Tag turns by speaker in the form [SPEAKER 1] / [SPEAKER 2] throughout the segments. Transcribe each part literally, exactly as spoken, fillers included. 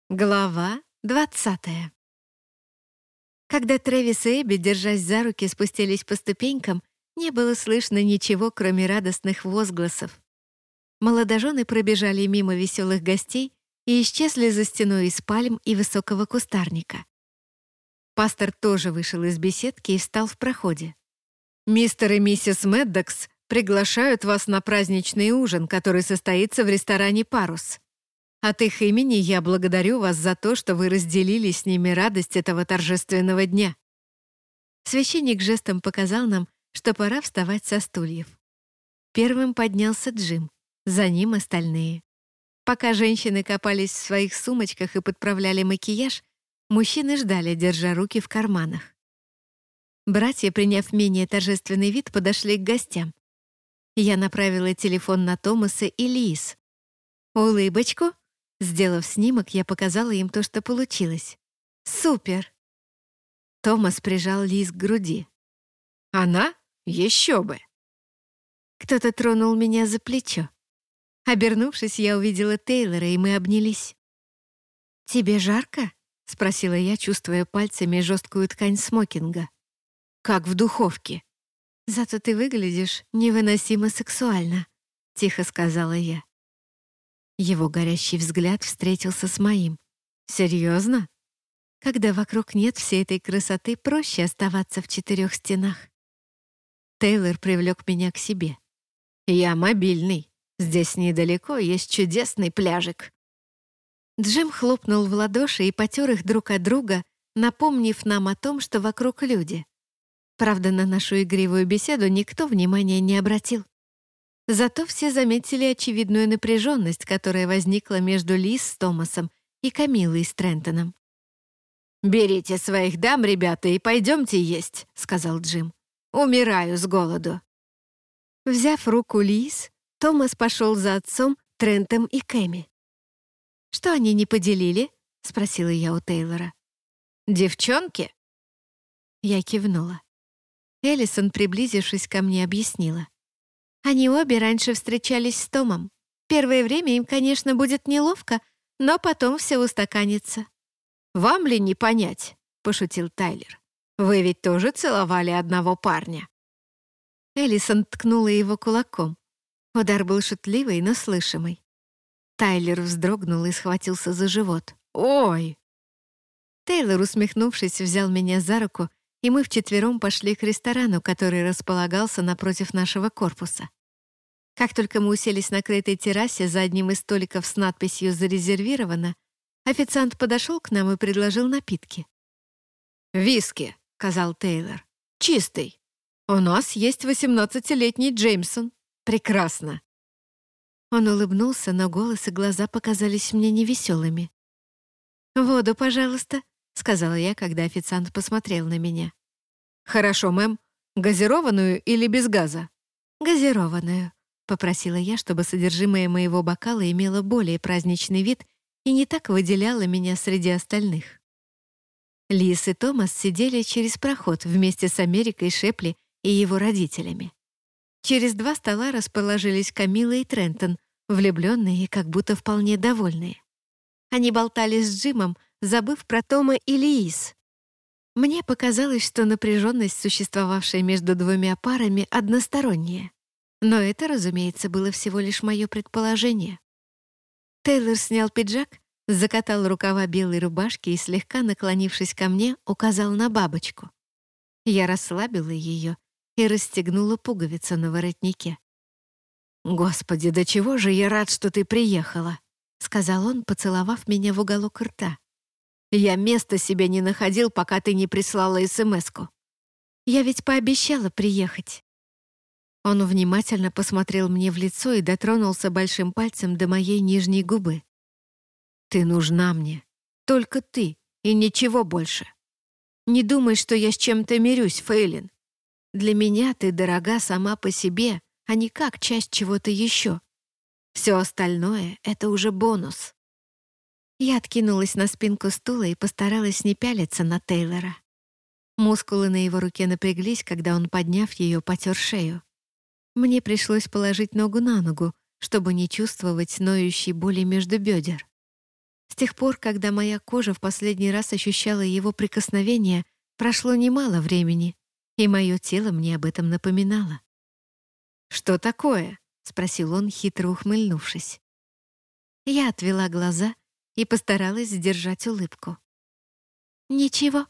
[SPEAKER 1] Глава двадцатая. Когда Трэвис и Эбби, держась за руки, спустились по ступенькам, не было слышно ничего, кроме радостных возгласов. Молодожены пробежали мимо веселых гостей и исчезли за стеной из пальм и высокого кустарника. Пастор тоже вышел из беседки и встал в проходе. «Мистер и миссис Меддокс приглашают вас на праздничный ужин, который состоится в ресторане «Парус». От их имени я благодарю вас за то, что вы разделили с ними радость этого торжественного дня». Священник жестом показал нам, что пора вставать со стульев. Первым поднялся Джим, за ним остальные. Пока женщины копались в своих сумочках и подправляли макияж, мужчины ждали, держа руки в карманах. Братья, приняв менее торжественный вид, подошли к гостям. Я направила телефон на Томаса и Лиз. «Улыбочку?» Сделав снимок, я показала им то, что получилось. «Супер!» Томас прижал Лиз к груди. «Она? Еще бы!» Кто-то тронул меня за плечо. Обернувшись, я увидела Тейлора, и мы обнялись. «Тебе жарко?» — спросила я, чувствуя пальцами жесткую ткань смокинга. «Как в духовке». «Зато ты выглядишь невыносимо сексуально», — тихо сказала я. Его горящий взгляд встретился с моим. «Серьезно? Когда вокруг нет всей этой красоты, проще оставаться в четырех стенах». Тейлор привлек меня к себе. «Я мобильный. Здесь недалеко есть чудесный пляжик». Джим хлопнул в ладоши и потер их друг от друга, напомнив нам о том, что вокруг люди. Правда, на нашу игривую беседу никто внимания не обратил. Зато все заметили очевидную напряженность, которая возникла между Лиз с Томасом и Камилой с Трентоном. «Берите своих дам, ребята, и пойдемте есть», — сказал Джим. «Умираю с голоду». Взяв руку Лиз, Томас пошел за отцом, Трентом и Кэми. «Что они не поделили?» — спросила я у Тейлора. «Девчонки?» Я кивнула. Эллисон, приблизившись ко мне, объяснила. Они обе раньше встречались с Томом. Первое время им, конечно, будет неловко, но потом все устаканится. «Вам ли не понять?» — пошутил Тайлер. «Вы ведь тоже целовали одного парня». Эллисон ткнула его кулаком. Удар был шутливый, но слышимый. Тайлер вздрогнул и схватился за живот. «Ой!» Тейлор, усмехнувшись, взял меня за руку, и мы вчетвером пошли к ресторану, который располагался напротив нашего корпуса. Как только мы уселись на крытой террасе за одним из столиков с надписью «Зарезервировано», официант подошел к нам и предложил напитки. «Виски», — сказал Тейлор. «Чистый. У нас есть восемнадцатилетний Джеймсон. Прекрасно». Он улыбнулся, но голос и глаза показались мне невеселыми. «Воду, пожалуйста», — сказала я, когда официант посмотрел на меня. «Хорошо, мэм. Газированную или без газа?» «Газированную», — попросила я, чтобы содержимое моего бокала имело более праздничный вид и не так выделяло меня среди остальных. Лиз и Томас сидели через проход вместе с Америкой Шепли и его родителями. Через два стола расположились Камила и Трентон, влюбленные и как будто вполне довольные. Они болтали с Джимом, забыв про Тома и Лиз. Мне показалось, что напряженность, существовавшая между двумя парами, односторонняя. Но это, разумеется, было всего лишь мое предположение. Тейлор снял пиджак, закатал рукава белой рубашки и, слегка наклонившись ко мне, указал на бабочку. Я расслабила ее и расстегнула пуговицу на воротнике. «Господи, до чего же я рад, что ты приехала!» — сказал он, поцеловав меня в уголок рта. «Я места себе не находил, пока ты не прислала эс-эм-эску. Я ведь пообещала приехать». Он внимательно посмотрел мне в лицо и дотронулся большим пальцем до моей нижней губы. «Ты нужна мне. Только ты и ничего больше. Не думай, что я с чем-то мирюсь, Фейлин. Для меня ты дорога сама по себе, а не как часть чего-то еще. Все остальное — это уже бонус». Я откинулась на спинку стула и постаралась не пялиться на Тейлора. Мускулы на его руке напряглись, когда он, подняв ее, потер шею. Мне пришлось положить ногу на ногу, чтобы не чувствовать ноющей боли между бедер. С тех пор, когда моя кожа в последний раз ощущала его прикосновение, прошло немало времени, и мое тело мне об этом напоминало. «Что такое?» — спросил он, хитро ухмыльнувшись. Я отвела глаза и постаралась сдержать улыбку. «Ничего».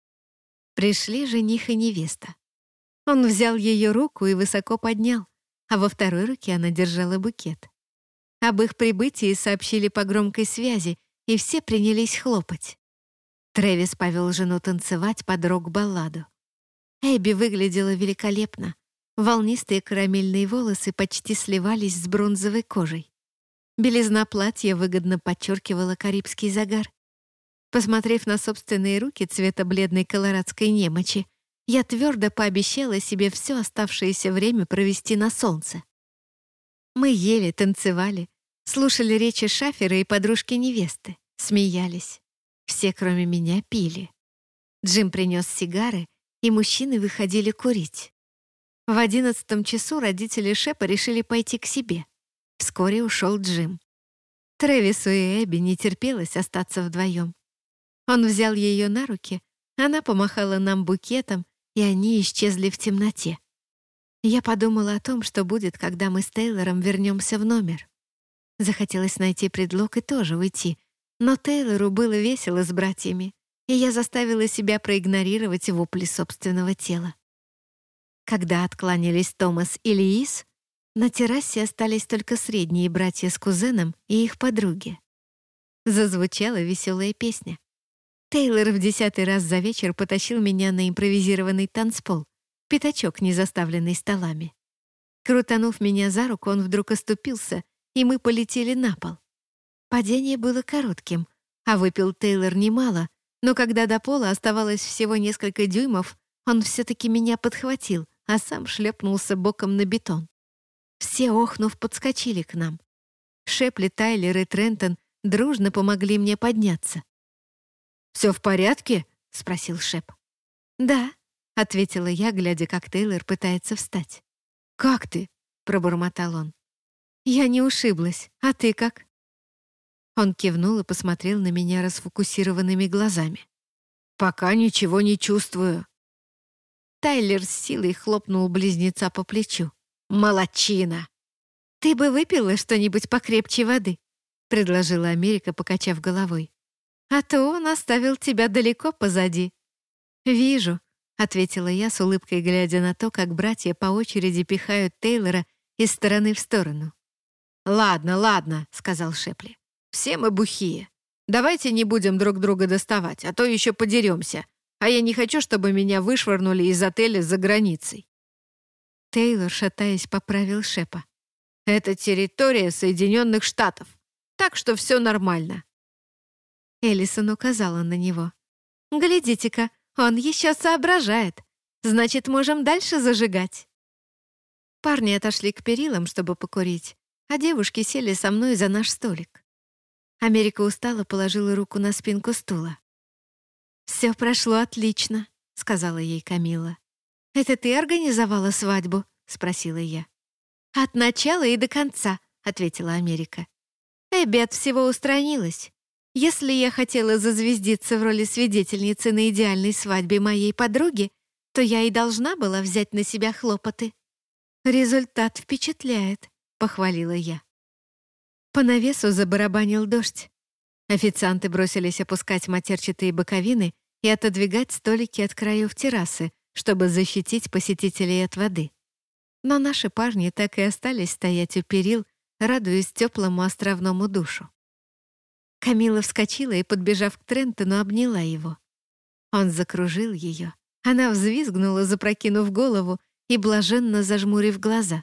[SPEAKER 1] Пришли жених и невеста. Он взял ее руку и высоко поднял, а во второй руке она держала букет. Об их прибытии сообщили по громкой связи, и все принялись хлопать. Трэвис повел жену танцевать под рок-балладу. Эбби выглядела великолепно. Волнистые карамельные волосы почти сливались с бронзовой кожей. Белизна платья выгодно подчеркивала карибский загар. Посмотрев на собственные руки цвета бледной колорадской немочи, я твердо пообещала себе все оставшееся время провести на солнце. Мы ели, танцевали, слушали речи шафера и подружки невесты, смеялись. Все, кроме меня, пили. Джим принес сигары, и мужчины выходили курить. В одиннадцатом часу родители Шепа решили пойти к себе. Вскоре ушел Джим. Трэвису и Эбби не терпелось остаться вдвоем. Он взял ее на руки, она помахала нам букетом, и они исчезли в темноте. Я подумала о том, что будет, когда мы с Тейлором вернемся в номер. Захотелось найти предлог и тоже уйти, но Тейлору было весело с братьями, и я заставила себя проигнорировать вопли собственного тела. Когда откланялись Томас и Лиис, на террасе остались только средние братья с кузеном и их подруги. Зазвучала веселая песня. Тейлор в десятый раз за вечер потащил меня на импровизированный танцпол, пятачок, не заставленный столами. Крутанув меня за руку, он вдруг оступился, и мы полетели на пол. Падение было коротким, а выпил Тейлор немало, но когда до пола оставалось всего несколько дюймов, он все-таки меня подхватил, а сам шлепнулся боком на бетон. Все, охнув, подскочили к нам. Шепли, Тайлер и Трентон дружно помогли мне подняться. «Все в порядке?» — спросил Шеп. «Да», — ответила я, глядя, как Тейлор пытается встать. «Как ты?» — пробормотал он. «Я не ушиблась. А ты как?» Он кивнул и посмотрел на меня расфокусированными глазами. «Пока ничего не чувствую». Тайлер с силой хлопнул близнеца по плечу. «Молодчина!» «Ты бы выпила что-нибудь покрепче воды», — предложила Америка, покачав головой. «А то он оставил тебя далеко позади». «Вижу», — ответила я с улыбкой, глядя на то, как братья по очереди пихают Тейлора из стороны в сторону. «Ладно, ладно», — сказал Шепли. «Все мы бухие. Давайте не будем друг друга доставать, а то еще подеремся. А я не хочу, чтобы меня вышвырнули из отеля за границей». Тейлор, шатаясь, поправил Шепа. «Это территория Соединенных Штатов, так что все нормально». Эллисон указала на него. «Глядите-ка, он еще соображает. Значит, можем дальше зажигать». Парни отошли к перилам, чтобы покурить, а девушки сели со мной за наш столик. Америка устало положила руку на спинку стула. «Все прошло отлично», — сказала ей Камилла. «Это ты организовала свадьбу?» — спросила я. «От начала и до конца», — ответила Америка. «Эбби от всего устранилась. Если я хотела зазвездиться в роли свидетельницы на идеальной свадьбе моей подруги, то я и должна была взять на себя хлопоты». «Результат впечатляет», — похвалила я. По навесу забарабанил дождь. Официанты бросились опускать матерчатые боковины и отодвигать столики от краев террасы, чтобы защитить посетителей от воды. Но наши парни так и остались стоять у перил, радуясь теплому островному душу. Камила вскочила и, подбежав к Трентону, обняла его. Он закружил ее. Она взвизгнула, запрокинув голову и блаженно зажмурив глаза.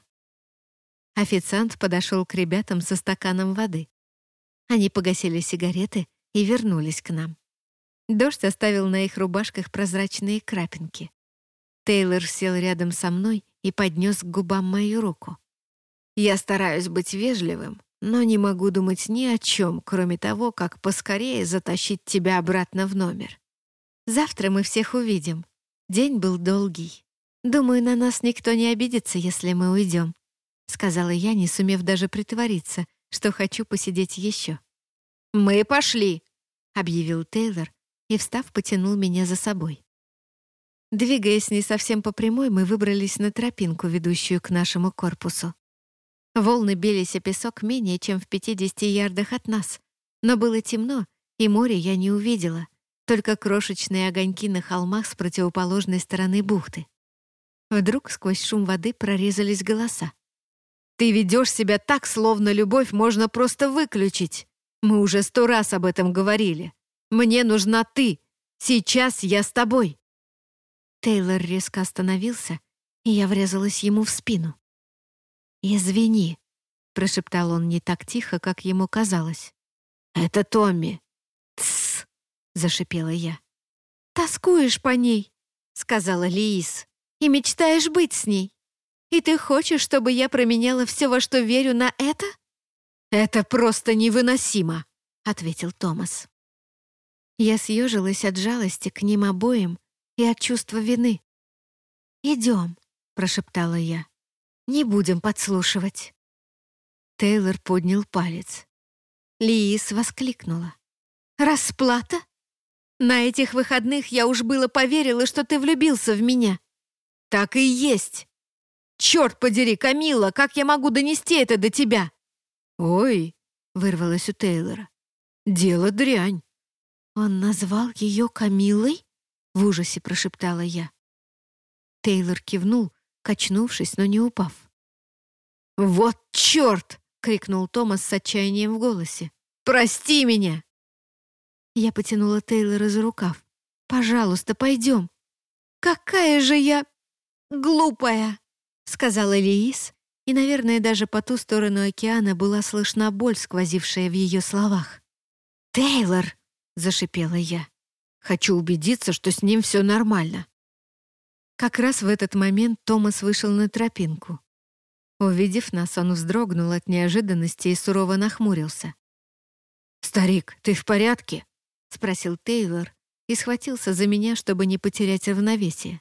[SPEAKER 1] Официант подошел к ребятам со стаканом воды. Они погасили сигареты и вернулись к нам. Дождь оставил на их рубашках прозрачные крапинки. Тейлор сел рядом со мной и поднес к губам мою руку. «Я стараюсь быть вежливым, но не могу думать ни о чем, кроме того, как поскорее затащить тебя обратно в номер. Завтра мы всех увидим. День был долгий. Думаю, на нас никто не обидится, если мы уйдем», — сказала я, не сумев даже притвориться, что хочу посидеть еще. «Мы пошли», — объявил Тейлор и, встав, потянул меня за собой. Двигаясь не совсем по прямой, мы выбрались на тропинку, ведущую к нашему корпусу. Волны бились о песок менее чем в пятидесяти ярдах от нас, но было темно, и море я не увидела, только крошечные огоньки на холмах с противоположной стороны бухты. Вдруг сквозь шум воды прорезались голоса. «Ты ведешь себя так, словно любовь можно просто выключить. Мы уже сто раз об этом говорили. Мне нужна ты. Сейчас я с тобой». Тейлор резко остановился, и я врезалась ему в спину. «Извини», — прошептал он не так тихо, как ему казалось. «Это Томми». «Тссс», — зашипела я. «Тоскуешь по ней», — сказала Лиис, «и мечтаешь быть с ней. И ты хочешь, чтобы я променяла все, во что верю, на это?» «Это просто невыносимо», — ответил Томас. Я съежилась от жалости к ним обоим и от чувства вины. «Идем», — прошептала я. «Не будем подслушивать». Тейлор поднял палец. Лиис воскликнула. «Расплата? На этих выходных я уж было поверила, что ты влюбился в меня». «Так и есть. Черт подери, Камилла, как я могу донести это до тебя?» «Ой», — вырвалось у Тейлора. «Дело дрянь». «Он назвал ее Камиллой?» — в ужасе прошептала я. Тейлор кивнул, качнувшись, но не упав. «Вот черт!» — крикнул Томас с отчаянием в голосе. «Прости меня!» Я потянула Тейлора за рукав. «Пожалуйста, пойдем». «Какая же я глупая!» — сказала Лиис, и, наверное, даже по ту сторону океана была слышна боль, сквозившая в ее словах. «Тейлор!» — зашипела я. «Хочу убедиться, что с ним все нормально». Как раз в этот момент Томас вышел на тропинку. Увидев нас, он вздрогнул от неожиданности и сурово нахмурился. «Старик, ты в порядке?» — спросил Тейлор и схватился за меня, чтобы не потерять равновесие.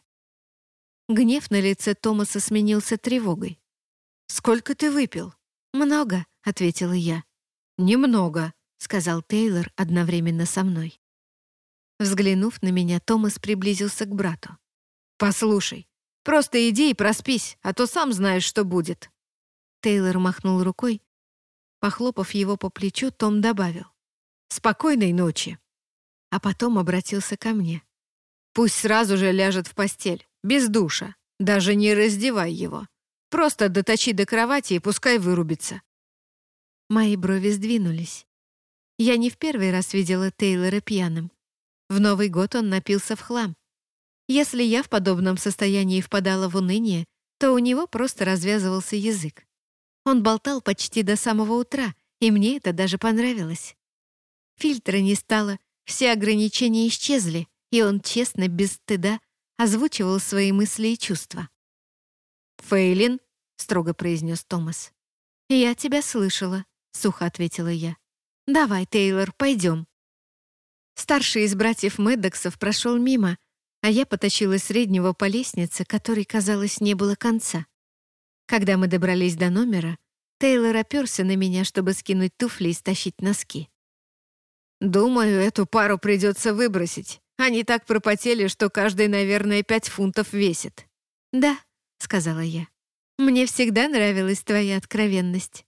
[SPEAKER 1] Гнев на лице Томаса сменился тревогой. «Сколько ты выпил?» «Много», — ответила я. «Немного», — сказал Тейлор одновременно со мной. Взглянув на меня, Томас приблизился к брату. «Послушай, просто иди и проспись, а то сам знаешь, что будет». Тейлор махнул рукой. Похлопав его по плечу, Том добавил: «Спокойной ночи». А потом обратился ко мне. «Пусть сразу же ляжет в постель, без душа, даже не раздевай его. Просто доточи до кровати и пускай вырубится». Мои брови сдвинулись. Я не в первый раз видела Тейлора пьяным. В Новый год он напился в хлам. Если я в подобном состоянии впадала в уныние, то у него просто развязывался язык. Он болтал почти до самого утра, и мне это даже понравилось. Фильтра не стало, все ограничения исчезли, и он честно, без стыда, озвучивал свои мысли и чувства. «Фейлин», — строго произнес Томас. «Я тебя слышала», — сухо ответила я. «Давай, Тейлор, пойдем». Старший из братьев Мэддоксов прошел мимо, а я потащила среднего по лестнице, которой, казалось, не было конца. Когда мы добрались до номера, Тейлор оперся на меня, чтобы скинуть туфли и стащить носки. «Думаю, эту пару придется выбросить. Они так пропотели, что каждый, наверное, пять фунтов весит». «Да», — сказала я. «Мне всегда нравилась твоя откровенность».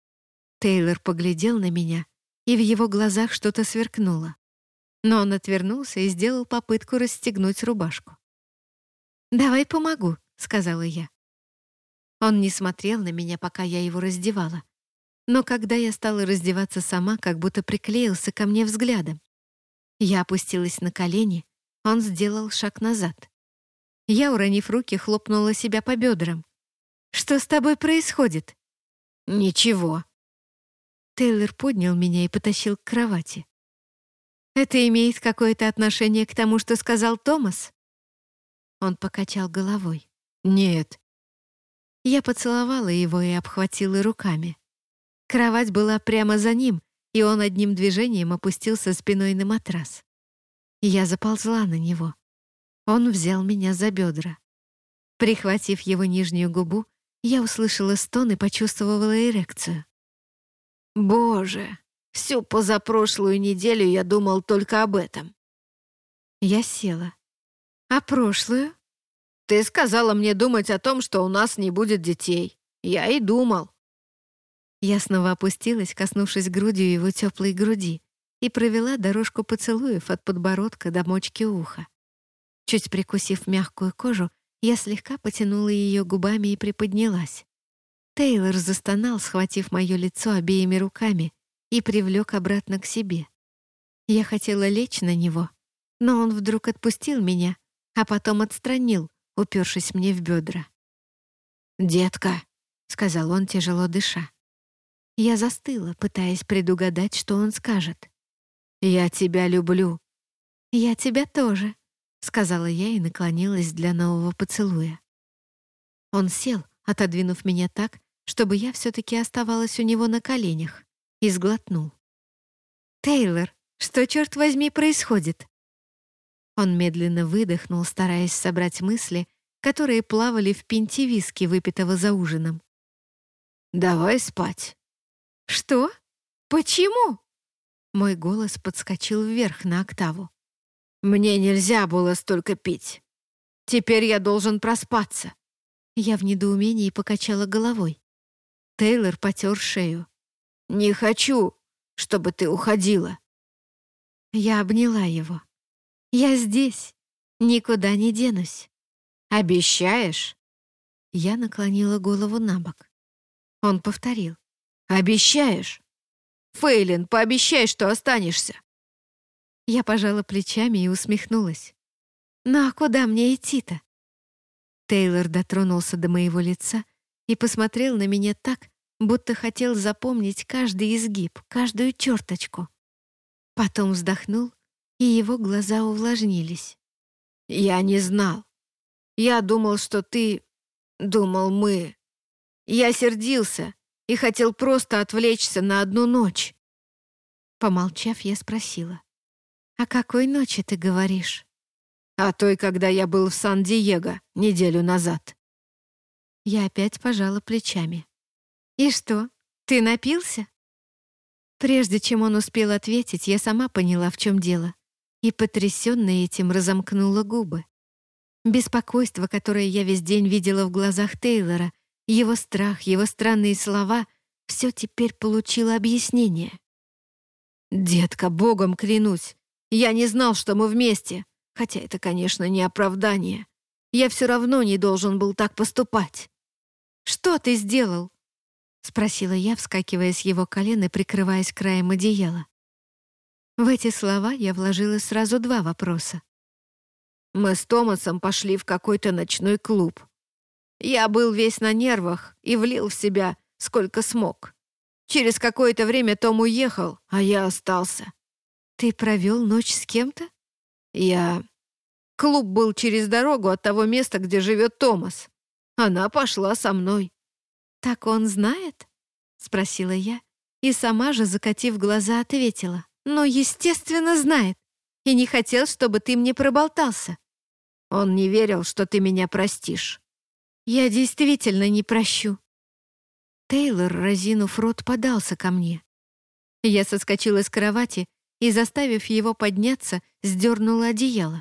[SPEAKER 1] Тейлор поглядел на меня, и в его глазах что-то сверкнуло. Но он отвернулся и сделал попытку расстегнуть рубашку. «Давай помогу», — сказала я. Он не смотрел на меня, пока я его раздевала. Но когда я стала раздеваться сама, как будто приклеился ко мне взглядом. Я опустилась на колени, он сделал шаг назад. Я, уронив руки, хлопнула себя по бедрам. «Что с тобой происходит?» «Ничего». Тейлор поднял меня и потащил к кровати. «Это имеет какое-то отношение к тому, что сказал Томас?» Он покачал головой. «Нет». Я поцеловала его и обхватила руками. Кровать была прямо за ним, и он одним движением опустился спиной на матрас. Я заползла на него. Он взял меня за бедра. Прихватив его нижнюю губу, я услышала стон и почувствовала эрекцию. «Боже!»
[SPEAKER 2] Всю позапрошлую неделю я думал только об этом».
[SPEAKER 1] Я села. «А прошлую?»
[SPEAKER 2] «Ты сказала мне думать о том, что у нас не будет детей. Я и думал».
[SPEAKER 1] Я снова опустилась, коснувшись грудью его теплой груди, и провела дорожку поцелуев от подбородка до мочки уха. Чуть прикусив мягкую кожу, я слегка потянула ее губами и приподнялась. Тейлор застонал, схватив мое лицо обеими руками, и привлек обратно к себе. Я хотела лечь на него, но он вдруг отпустил меня, а потом отстранил, упершись мне в бедра.
[SPEAKER 2] «Детка», — сказал он, тяжело дыша.
[SPEAKER 1] Я застыла, пытаясь предугадать, что он скажет.
[SPEAKER 2] «Я тебя люблю».
[SPEAKER 1] «Я тебя тоже», — сказала я и наклонилась для нового поцелуя. Он сел, отодвинув меня так, чтобы я все-таки оставалась у него на коленях, и сглотнул. «Тейлор, что, черт возьми, происходит?» Он медленно выдохнул, стараясь собрать мысли, которые плавали в пинте виски, выпитого за ужином.
[SPEAKER 2] «Давай спать».
[SPEAKER 1] «Что? Почему?» Мой голос подскочил вверх на октаву.
[SPEAKER 2] «Мне нельзя было столько пить. Теперь я должен проспаться».
[SPEAKER 1] Я в недоумении покачала головой. Тейлор потер шею.
[SPEAKER 2] «Не хочу, чтобы ты уходила».
[SPEAKER 1] Я обняла его. «Я здесь. Никуда не денусь».
[SPEAKER 2] «Обещаешь?»
[SPEAKER 1] Я наклонила голову на бок. Он повторил.
[SPEAKER 2] «Обещаешь? Фейлин, пообещай, что останешься».
[SPEAKER 1] Я пожала плечами и усмехнулась. «Ну а куда мне идти-то?» Тейлор дотронулся до моего лица и посмотрел на меня так, будто хотел запомнить каждый изгиб, каждую черточку. Потом вздохнул, и его глаза увлажнились.
[SPEAKER 2] «Я не знал. Я думал, что ты... Думал, мы... Я сердился и хотел просто отвлечься на одну ночь».
[SPEAKER 1] Помолчав, я спросила. «О какой ночи ты говоришь?»
[SPEAKER 2] «О той, когда я был в Сан-Диего неделю назад».
[SPEAKER 1] Я опять пожала плечами. «И что, ты напился?» Прежде чем он успел ответить, я сама поняла, в чем дело, и, потрясённая этим, разомкнула губы. Беспокойство, которое я весь день видела в глазах Тейлора, его страх, его странные слова — все теперь получило объяснение.
[SPEAKER 2] «Детка, богом клянусь, я не знал, что мы вместе, хотя это, конечно, не оправдание. Я все равно не должен был так поступать».
[SPEAKER 1] «Что ты сделал?» — спросила я, вскакивая с его колен и прикрываясь краем одеяла. В эти слова я вложила сразу два вопроса.
[SPEAKER 2] Мы с Томасом пошли в какой-то ночной клуб. Я был весь на нервах и влил в себя сколько смог. Через какое-то время Том уехал, а я остался.
[SPEAKER 1] «Ты провел ночь с кем-то?»
[SPEAKER 2] Я... Клуб был через дорогу от того места, где живет Томас. Она пошла со мной.
[SPEAKER 1] «Так он знает?» — спросила я, и сама же, закатив глаза, ответила. «Ну, естественно, знает, и не хотел, чтобы ты мне проболтался».
[SPEAKER 2] Он не верил, что ты меня простишь.
[SPEAKER 1] «Я действительно не прощу». Тейлор, разинув рот, подался ко мне. Я соскочила с кровати и, заставив его подняться, сдернула одеяло.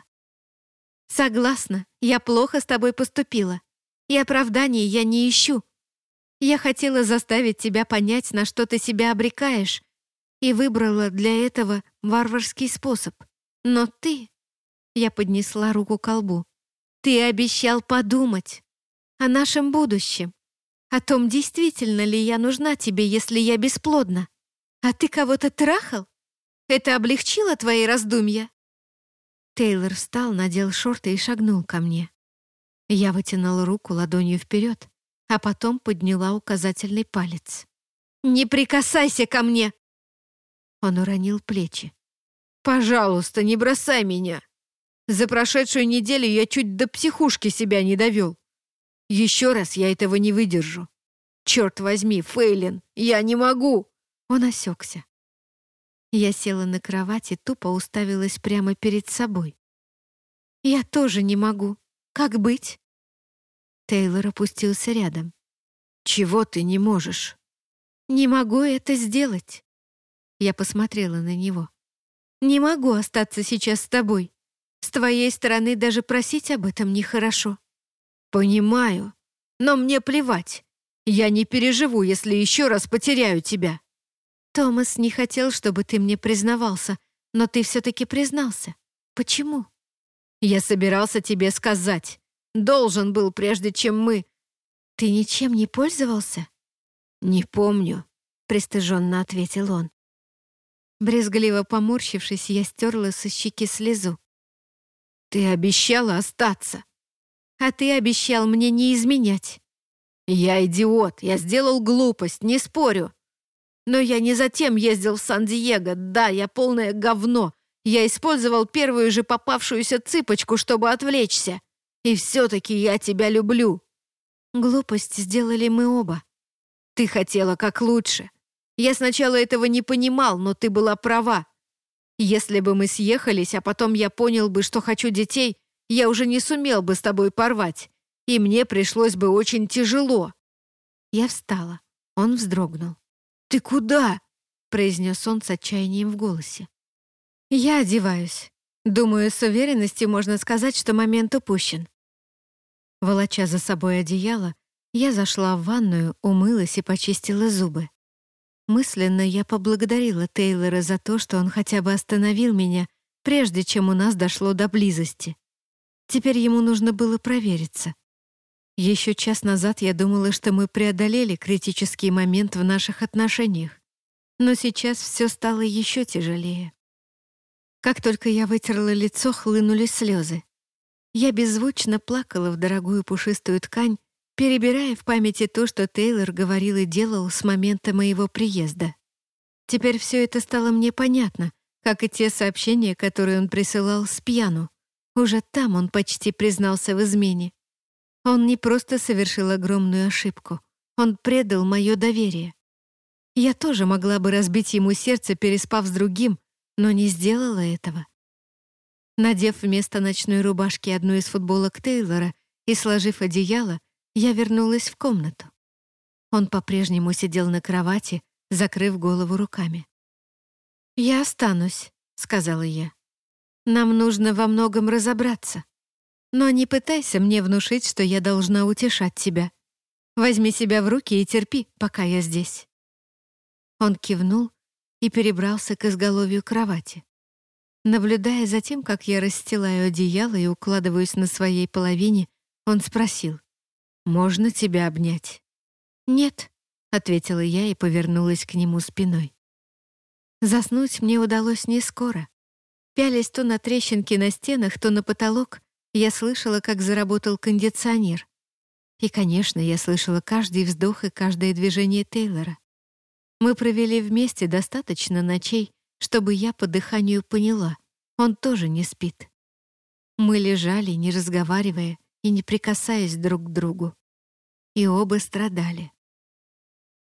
[SPEAKER 1] «Согласна, я плохо с тобой поступила, и оправданий я не ищу. Я хотела заставить тебя понять, на что ты себя обрекаешь, и выбрала для этого варварский способ. Но ты...» Я поднесла руку к колбу. «Ты обещал подумать о нашем будущем, о том, действительно ли я нужна тебе, если я бесплодна. А ты кого-то трахал? Это облегчило твои раздумья?» Тейлор встал, надел шорты и шагнул ко мне. Я вытянула руку ладонью вперед, а потом подняла указательный палец. «Не прикасайся ко мне!» Он уронил плечи.
[SPEAKER 2] «Пожалуйста, не бросай меня. За прошедшую неделю я чуть до психушки себя не довел. Еще раз я этого не выдержу. Черт возьми, Фейлин, я не могу!»
[SPEAKER 1] Он осекся. Я села на кровати, тупо уставилась прямо перед собой. «Я тоже не могу. Как быть?» Тейлор опустился рядом.
[SPEAKER 2] «Чего ты не можешь?»
[SPEAKER 1] «Не могу это сделать». Я посмотрела на него. «Не могу остаться сейчас с тобой. С твоей стороны даже просить об этом нехорошо».
[SPEAKER 2] «Понимаю, но мне плевать. Я не переживу, если еще раз потеряю тебя».
[SPEAKER 1] «Томас не хотел, чтобы ты мне признавался, но ты все-таки признался. Почему?»
[SPEAKER 2] «Я собирался тебе сказать. Должен был, прежде чем мы...»
[SPEAKER 1] «Ты ничем не пользовался?»
[SPEAKER 2] «Не помню», —
[SPEAKER 1] пристыженно ответил он. Брезгливо поморщившись, я стерла со щеки слезу.
[SPEAKER 2] «Ты обещала остаться».
[SPEAKER 1] «А ты обещал мне не изменять».
[SPEAKER 2] «Я идиот, я сделал глупость, не спорю. Но я не затем ездил в Сан-Диего, да, я полное говно. Я использовал первую же попавшуюся цыпочку, чтобы отвлечься. И все-таки я тебя люблю».
[SPEAKER 1] «Глупость сделали мы оба».
[SPEAKER 2] «Ты хотела как лучше. Я сначала этого не понимал, но ты была права. Если бы мы съехались, а потом я понял бы, что хочу детей, я уже не сумел бы с тобой порвать, и мне пришлось бы очень тяжело».
[SPEAKER 1] Я встала. Он вздрогнул.
[SPEAKER 2] «Ты куда?»
[SPEAKER 1] — произнес он с отчаянием в голосе. «Я одеваюсь. Думаю, с уверенностью можно сказать, что момент упущен». Волоча за собой одеяло, я зашла в ванную, умылась и почистила зубы. Мысленно я поблагодарила Тейлора за то, что он хотя бы остановил меня, прежде чем у нас дошло до близости. Теперь ему нужно было провериться. Еще час назад я думала, что мы преодолели критический момент в наших отношениях, но сейчас все стало еще тяжелее. Как только я вытерла лицо, хлынули слезы. Я беззвучно плакала в дорогую пушистую ткань, перебирая в памяти то, что Тейлор говорил и делал с момента моего приезда. Теперь все это стало мне понятно, как и те сообщения, которые он присылал с пьяну. Уже там он почти признался в измене. Он не просто совершил огромную ошибку, он предал мое доверие. Я тоже могла бы разбить ему сердце, переспав с другим, но не сделала этого. Надев вместо ночной рубашки одну из футболок Тейлора и сложив одеяло, я вернулась в комнату. Он по-прежнему сидел на кровати, закрыв голову руками. «Я останусь», — сказала я. «Нам нужно во многом разобраться. Но не пытайся мне внушить, что я должна утешать тебя. Возьми себя в руки и терпи, пока я здесь». Он кивнул и перебрался к изголовью кровати. Наблюдая за тем, как я расстилаю одеяло и укладываюсь на своей половине, он спросил: «Можно тебя обнять?» «Нет», — ответила я и повернулась к нему спиной. Заснуть мне удалось не скоро. Пялясь то на трещинки на стенах, то на потолок, я слышала, как заработал кондиционер. И, конечно, я слышала каждый вздох и каждое движение Тейлора. Мы провели вместе достаточно ночей, чтобы я по дыханию поняла, он тоже не спит. Мы лежали, не разговаривая и не прикасаясь друг к другу. И оба страдали.